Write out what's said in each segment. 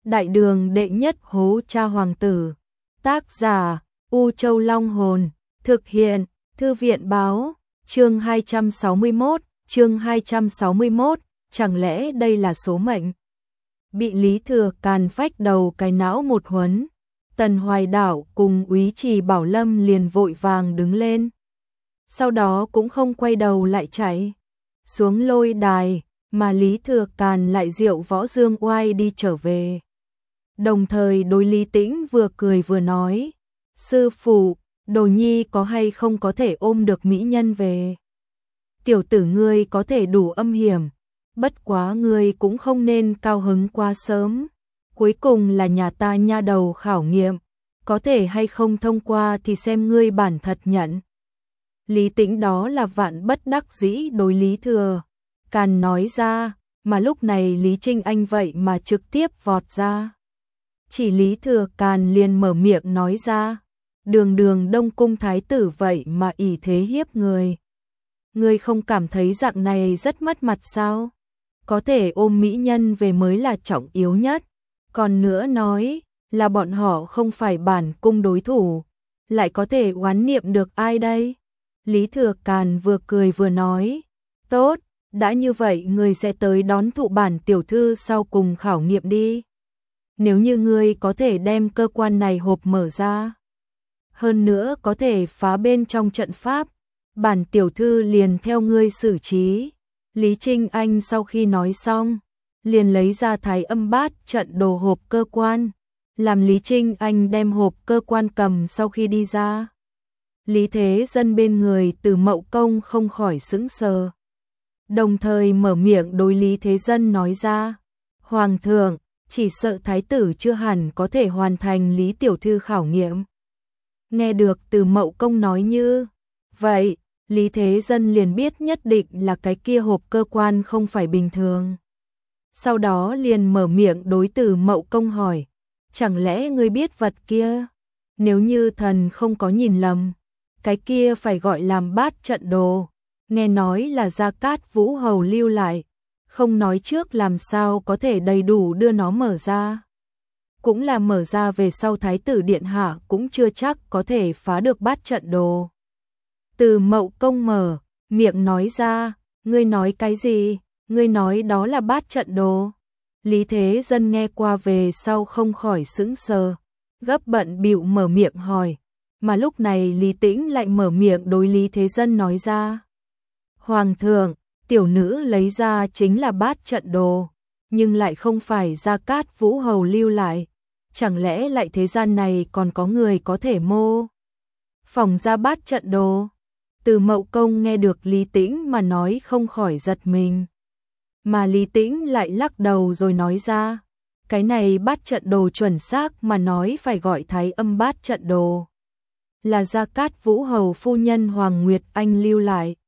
Đại đường đệ nhất hố cha hoàng tử. Tác giả U Châu Long Hồn. Thực hiện Thư viện báo. Chương 261, chẳng lẽ đây là số mệnh? Bị Lý Thừa Càn phách đầu cái não một huấn, Tần Hoài Đảo cùng úy Trì Bảo Lâm liền vội vàng đứng lên. Sau đó cũng không quay đầu lại chạy xuống lôi đài, mà Lý Thừa Càn lại diệu võ dương oai đi trở về. Đồng thời đối Lý Tĩnh vừa cười vừa nói, sư phụ, Đồ Nhi có hay không có thể ôm được mỹ nhân về? Tiểu tử ngươi có thể đủ âm hiểm, bất quá ngươi cũng không nên cao hứng quá sớm. Cuối cùng là nhà ta nha đầu khảo nghiệm, có thể hay không thông qua thì xem ngươi bản thật nhận. Lý Tĩnh đó là vạn bất đắc dĩ đối Lý Thừa Càn nói ra, mà lúc này Lý Trinh Anh vậy mà trực tiếp vọt ra. Chỉ Lý Thừa Càn liền mở miệng nói ra, đường đường Đông Cung thái tử vậy mà ỷ thế hiếp người. Ngươi không cảm thấy dạng này rất mất mặt sao? Có thể ôm mỹ nhân về mới là trọng yếu nhất. Còn nữa nói là bọn họ không phải bản cung đối thủ, lại có thể oán niệm được ai đây? Lý Thừa Càn vừa cười vừa nói, tốt, đã như vậy ngươi sẽ tới đón thụ bản tiểu thư sau cùng khảo nghiệm đi. Nếu như ngươi có thể đem cơ quan này hộp mở ra, hơn nữa có thể phá bên trong trận pháp, bản tiểu thư liền theo ngươi xử trí. Lý Trinh Anh sau khi nói xong, liền lấy ra Thái Âm Bát trận đồ hộp cơ quan, làm Lý Trinh Anh đem hộp cơ quan cầm sau khi đi ra. Lý Thế Dân bên người Từ Mậu Công không khỏi sững sờ, đồng thời mở miệng đối Lý Thế Dân nói ra, Hoàng thượng, chỉ sợ thái tử chưa hẳn có thể hoàn thành Lý tiểu thư khảo nghiệm. Nghe được Từ Mậu Công nói như vậy, Lý Thế Dân liền biết nhất định là cái kia hộp cơ quan không phải bình thường. Sau đó liền mở miệng đối Từ Mậu Công hỏi, chẳng lẽ ngươi biết vật kia? Nếu như thần không có nhìn lầm, cái kia phải gọi làm bát trận đồ, nghe nói là Gia Cát Vũ Hầu lưu lại, không nói trước làm sao có thể đầy đủ đưa nó mở ra. Cũng là mở ra về sau thái tử điện hạ cũng chưa chắc có thể phá được bát trận đồ. Từ Mậu Công mở miệng nói ra, ngươi nói cái gì? Ngươi nói đó là bát trận đồ? Lý Thế Dân nghe qua về sau không khỏi sững sờ, gấp bận bịu mở miệng hỏi, mà lúc này Lý Tĩnh lại mở miệng đối Lý Thế Dân nói ra, Hoàng thượng, tiểu nữ lấy ra chính là bát trận đồ, nhưng lại không phải Gia Cát Vũ Hầu lưu lại, chẳng lẽ lại thế gian này còn có người có thể mô phỏng ra bát trận đồ? Từ Mậu Công nghe được Lý Tĩnh mà nói không khỏi giật mình, mà Lý Tĩnh lại lắc đầu rồi nói ra, cái này bát trận đồ chuẩn xác mà nói phải gọi Thái Âm Bát trận đồ, là Gia Cát Vũ Hầu phu nhân Hoàng Nguyệt Anh lưu lại.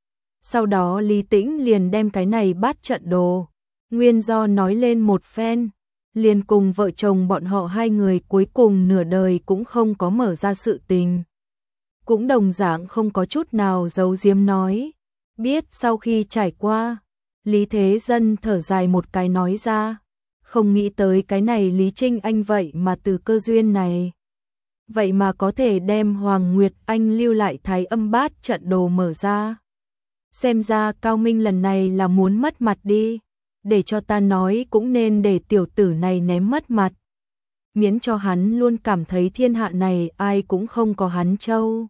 Sau đó Lý Tĩnh liền đem cái này bát trận đồ nguyên do nói lên một phen, liền cùng vợ chồng bọn họ hai người cuối cùng nửa đời cũng không có mở ra sự tình, cũng đồng dạng không có chút nào giấu giếm nói. Biết sau khi trải qua, Lý Thế Dân thở dài một cái nói ra, không nghĩ tới cái này Lý Trinh Anh vậy mà từ cơ duyên này, vậy mà có thể đem Hoàng Nguyệt Anh lưu lại Thái Âm Bát trận đồ mở ra. Xem ra Cao Minh lần này là muốn mất mặt đi, để cho ta nói cũng nên để tiểu tử này ném mất mặt, miễn cho hắn luôn cảm thấy thiên hạ này ai cũng không có hắn trâu.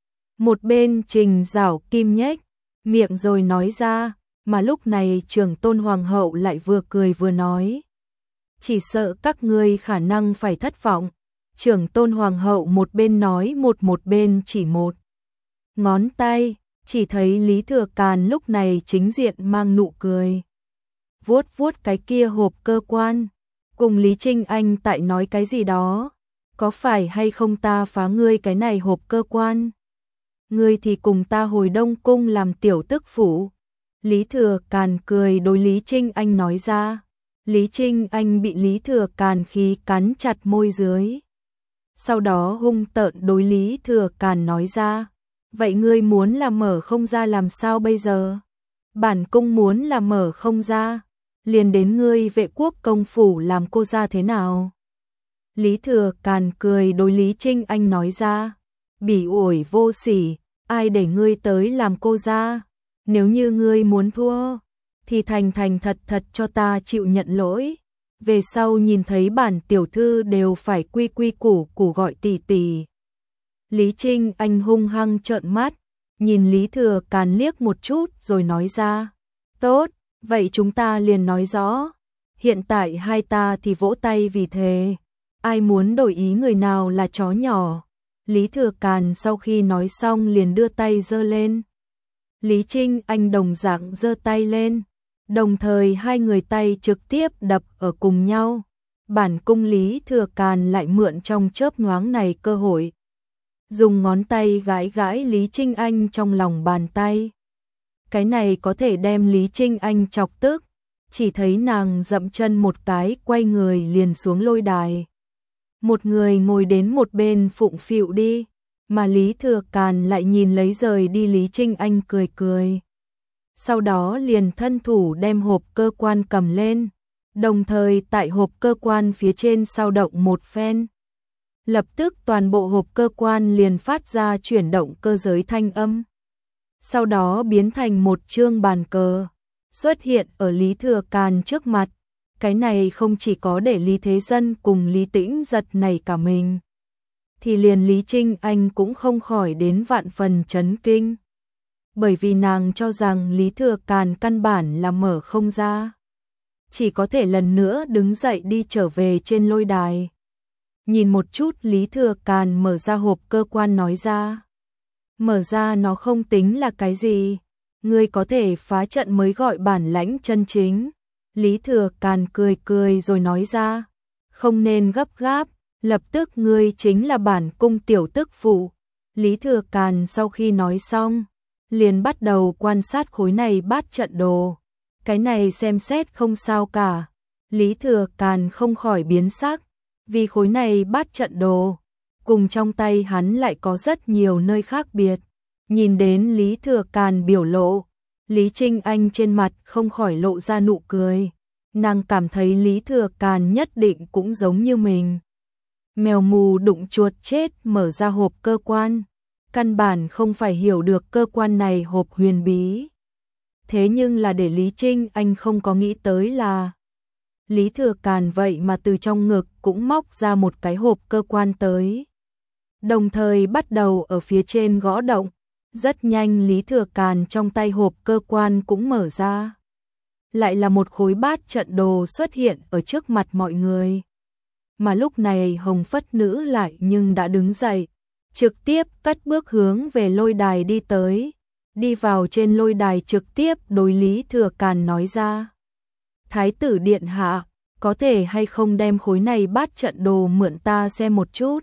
Một bên Trình Giảo Kim nhếch miệng rồi nói ra, mà lúc này Trưởng Tôn Hoàng hậu lại vừa cười vừa nói, chỉ sợ các ngươi khả năng phải thất vọng. Trưởng Tôn Hoàng hậu một bên nói một bên chỉ một ngón tay, chỉ thấy Lý Thừa Càn lúc này chính diện mang nụ cười, vuốt vuốt cái kia hộp cơ quan, cùng Lý Trinh Anh tại nói cái gì đó, có phải hay không ta phá ngươi cái này hộp cơ quan? Ngươi thì cùng ta hồi Đông Cung làm tiểu tức phủ. Lý Thừa Càn cười đối Lý Trinh Anh nói ra. Lý Trinh Anh bị Lý Thừa Càn khí cắn chặt môi dưới. Sau đó hung tợn đối Lý Thừa Càn nói ra, vậy ngươi muốn là mở không ra làm sao bây giờ? Bản cung muốn là mở không ra, liền đến ngươi Vệ Quốc công phủ làm cô gia thế nào? Lý Thừa Càn cười đối Lý Trinh Anh nói ra, bỉ ổi vô sỉ, ai để ngươi tới làm cô gia? Nếu như ngươi muốn thua, thì thành thành thật thật cho ta chịu nhận lỗi. Về sau nhìn thấy bản tiểu thư đều phải quy quy củ củ gọi tỷ tỷ. Lý Trinh Anh hung hăng trợn mắt, nhìn Lý Thừa Càn liếc một chút rồi nói ra, tốt, vậy chúng ta liền nói rõ. Hiện tại hai ta thì vỗ tay vì thế. Ai muốn đổi ý người nào là chó nhỏ. Lý Thừa Càn sau khi nói xong liền đưa tay giơ lên. Lý Trinh Anh đồng dạng giơ tay lên. Đồng thời hai người tay trực tiếp đập ở cùng nhau. Bản cung Lý Thừa Càn lại mượn trong chớp nhoáng này cơ hội. Dùng ngón tay gãi gãi Lý Trinh Anh trong lòng bàn tay. Cái này có thể đem Lý Trinh Anh chọc tức. Chỉ thấy nàng dậm chân một cái quay người liền xuống lôi đài. Một người ngồi đến một bên phụng phịu đi. Mà Lý Thừa Càn lại nhìn lấy rời đi Lý Trinh Anh cười cười. Sau đó liền thân thủ đem hộp cơ quan cầm lên. Đồng thời tại hộp cơ quan phía trên sao động một phen. Lập tức toàn bộ hộp cơ quan liền phát ra chuyển động cơ giới thanh âm. Sau đó biến thành một chương bàn cờ, xuất hiện ở Lý Thừa Càn trước mặt. Cái này không chỉ có để Lý Thế Dân cùng Lý Tĩnh giật nảy cả mình. Thì liền Lý Trinh Anh cũng không khỏi đến vạn phần chấn kinh. Bởi vì nàng cho rằng Lý Thừa Càn căn bản là mở không ra. Chỉ có thể lần nữa đứng dậy đi trở về trên lôi đài. Nhìn một chút Lý Thừa Càn mở ra hộp cơ quan nói ra. Mở ra nó không tính là cái gì. Ngươi có thể phá trận mới gọi bản lãnh chân chính. Lý Thừa Càn cười cười rồi nói ra. Không nên gấp gáp, lập tức ngươi chính là bản cung tiểu tức phụ. Lý Thừa Càn sau khi nói xong, liền bắt đầu quan sát khối này bát trận đồ. Cái này xem xét không sao cả. Lý Thừa Càn không khỏi biến sắc, vì khối này bát trận đồ, cùng trong tay hắn lại có rất nhiều nơi khác biệt. Nhìn đến Lý Thừa Càn biểu lộ, Lý Trinh Anh trên mặt không khỏi lộ ra nụ cười. Nàng cảm thấy Lý Thừa Càn nhất định cũng giống như mình. Mèo mù đụng chuột chết mở ra hộp cơ quan. Căn bản không phải hiểu được cơ quan này hộp huyền bí. Thế nhưng là để Lý Trinh Anh không có nghĩ tới là Lý Thừa Càn vậy mà từ trong ngực cũng móc ra một cái hộp cơ quan tới. Đồng thời bắt đầu ở phía trên gõ động. Rất nhanh Lý Thừa Càn trong tay hộp cơ quan cũng mở ra. Lại là một khối bát trận đồ xuất hiện ở trước mặt mọi người. Mà lúc này Hồng Phất Nữ lại nhưng đã đứng dậy, trực tiếp cất bước hướng về lôi đài đi tới. Đi vào trên lôi đài trực tiếp đối Lý Thừa Càn nói ra. Thái tử điện hạ, có thể hay không đem khối này bát trận đồ mượn ta xem một chút.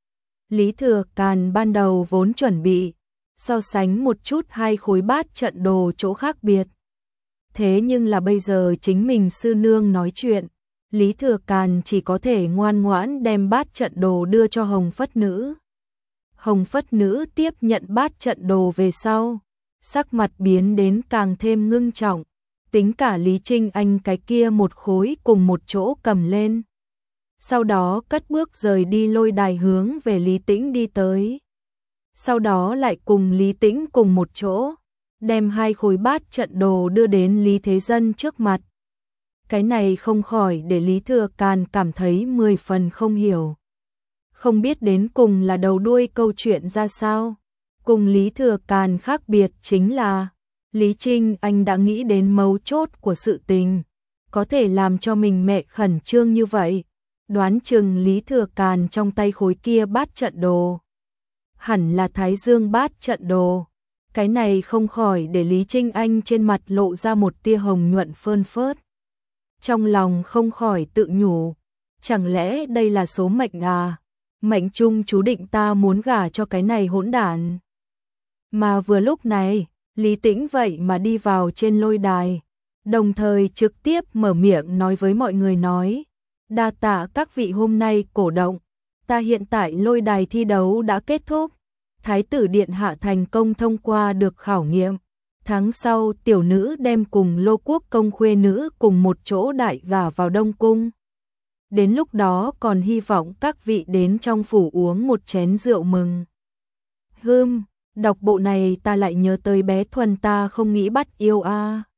Lý Thừa Càn ban đầu vốn chuẩn bị so sánh một chút hai khối bát trận đồ chỗ khác biệt. Thế nhưng là bây giờ chính mình sư nương nói chuyện, Lý Thừa Càn chỉ có thể ngoan ngoãn đem bát trận đồ đưa cho Hồng Phất Nữ. Hồng Phất Nữ tiếp nhận bát trận đồ về sau, sắc mặt biến đến càng thêm ngưng trọng, tính cả Lý Trinh Anh cái kia một khối cùng một chỗ cầm lên. Sau đó cất bước rời đi lôi đài hướng về Lý Tĩnh đi tới. Sau đó lại cùng Lý Tĩnh cùng một chỗ, đem hai khối bát trận đồ đưa đến Lý Thế Dân trước mặt. Cái này không khỏi để Lý Thừa Càn cảm thấy 10 phần không hiểu. Không biết đến cùng là đầu đuôi câu chuyện ra sao. Cùng Lý Thừa Càn khác biệt chính là Lý Trinh Anh đã nghĩ đến mấu chốt của sự tình, có thể làm cho mình mẹ khẩn trương như vậy. Đoán chừng Lý Thừa Càn trong tay khối kia bát trận đồ hẳn là Thái Dương bát trận đồ. Cái này không khỏi để Lý Trinh Anh trên mặt lộ ra một tia hồng nhuận phơn phớt. Trong lòng không khỏi tự nhủ, chẳng lẽ đây là số mệnh à? Mệnh chung chú định ta muốn gả cho cái này hỗn đản. Mà vừa lúc này, Lý Tĩnh vậy mà đi vào trên lôi đài, đồng thời trực tiếp mở miệng nói với mọi người nói, đa tạ các vị hôm nay cổ động, ta hiện tại lôi đài thi đấu đã kết thúc, Thái tử điện hạ thành công thông qua được khảo nghiệm, tháng sau tiểu nữ đem cùng Lô Quốc công khuê nữ cùng một chỗ đại gả vào Đông Cung. Đến lúc đó còn hy vọng các vị đến trong phủ uống một chén rượu mừng. Đọc bộ này ta lại nhớ tới bé Thuần ta không nghĩ bắt yêu a.